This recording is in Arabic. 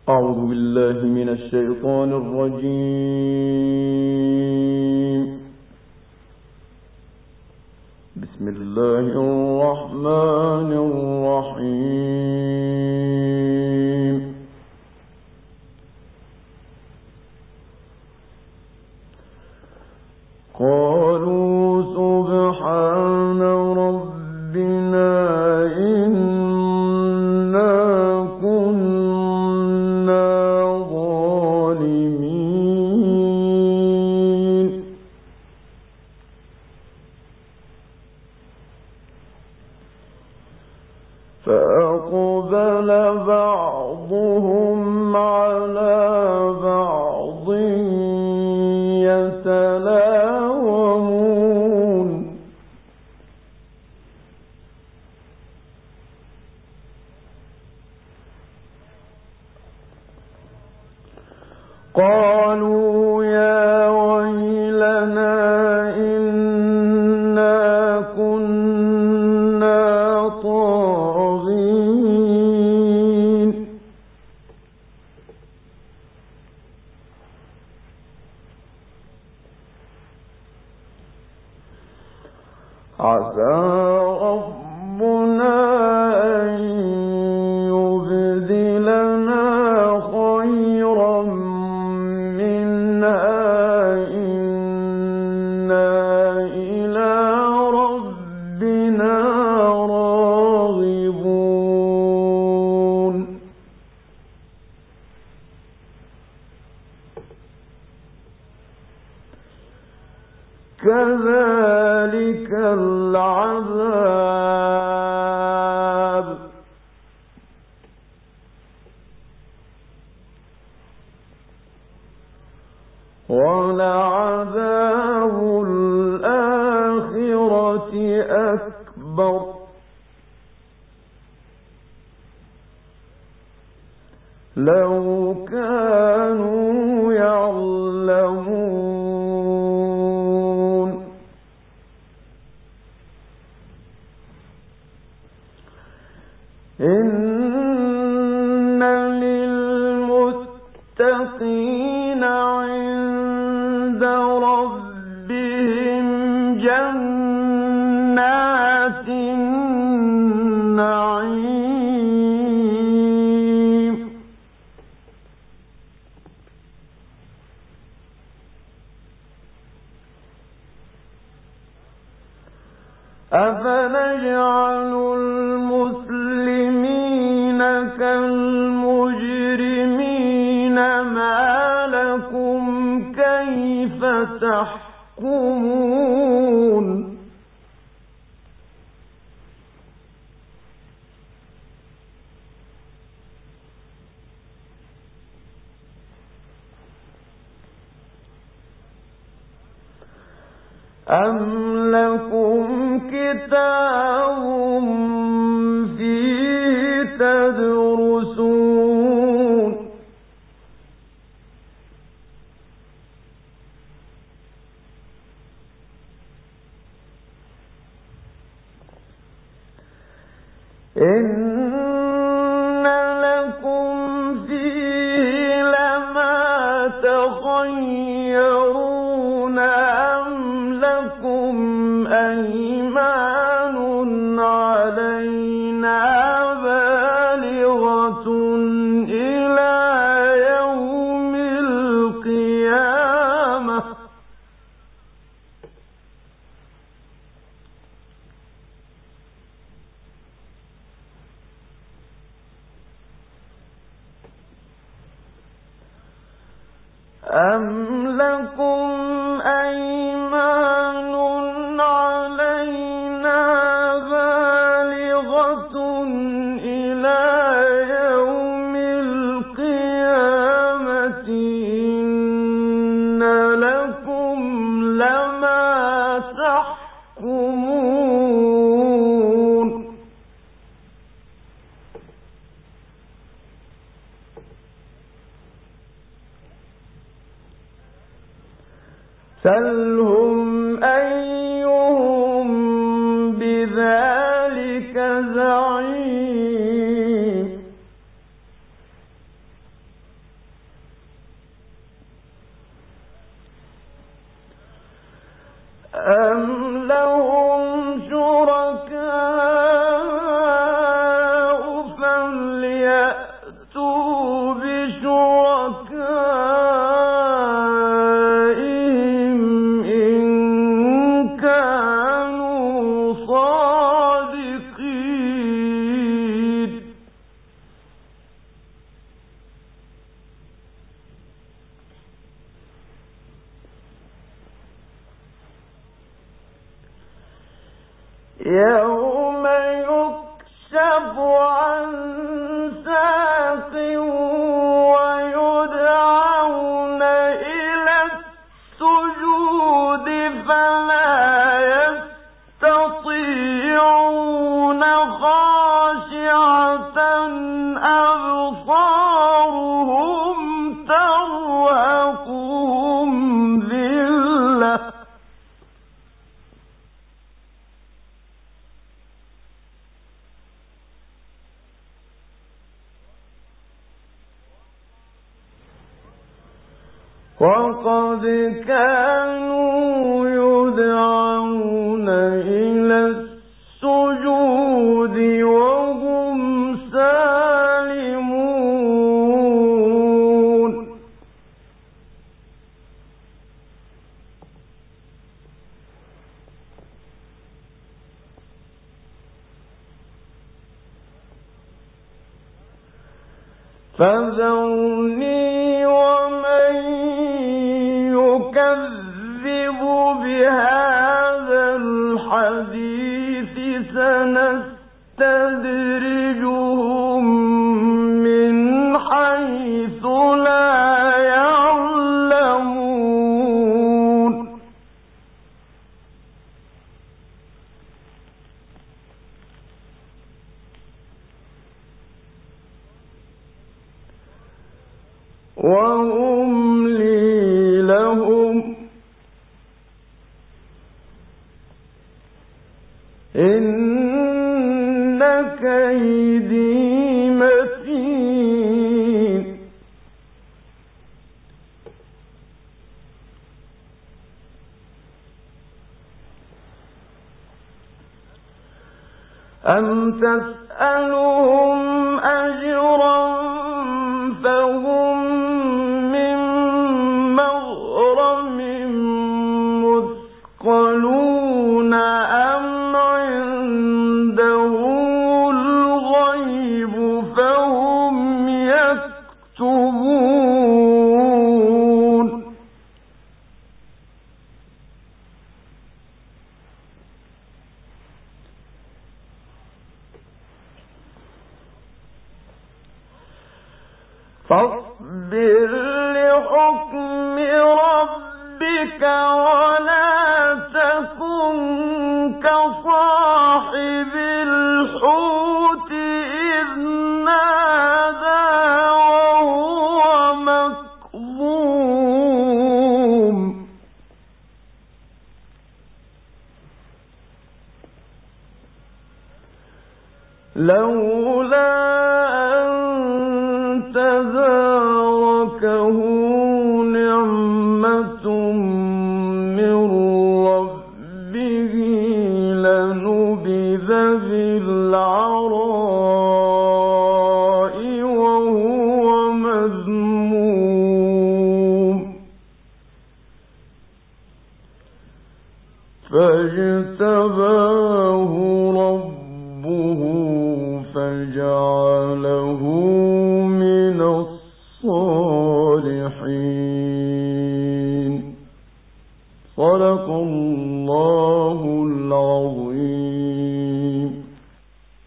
أعوذ بالله من الشيطان الرجيم. بسم الله الرحمن الرحيم. قالوا سبحان ربنا إنا كنا ظالمين. فأقبل بعضهم على بعض يتلاومون. قالوا يا ويلنا إنا كنا طاغين. عسى ربنا أن يبدلنا خيرا منها إنا إلى ربنا راغبون. كذلك العذاب ولعذاب الآخرة أكبر لو كانوا يعلمون. إن للمتقين عند ربهم جنات النعيم. أفنجعل المسلمين كالمجرمين ما لكم كيف تحكمون. أم لكم كتاب فيه تدرسون. إن لكم فيه لما تخيرون. أم لكم أيمان علينا بالغة إلى يوم القيامة. أم لكم أيمان علينا بالغة إلى يوم القيامة. إن لكم لما تحكمون. سلهم أيهم بذلك زعيم. يوم يكشف عن ساق ويدعون إلى السجود فلا يستطيعون خاشعة أبصارهم ترهقهم ذلة وقد كانوا يدعون إلى السجود وهم سالمون فذرني ومن يكذب بهذا الحديث سنستدرجهم من حيث لا يعلمون وأملي لهم إن كيدي متين أم تسألهم أجرا فهم من مغرم مثقلون أم عندهم الغيب فهم يكتبون فاصبر لحكم ربك ولا تكن كصاحب الحوت إذ نادى وهو مكظوم لولا تداركه نعمة من ربه لنبذ بالعراء وهو مذموم فاجتباه ربه فجعله من الصالحين. صدق الله العظيم.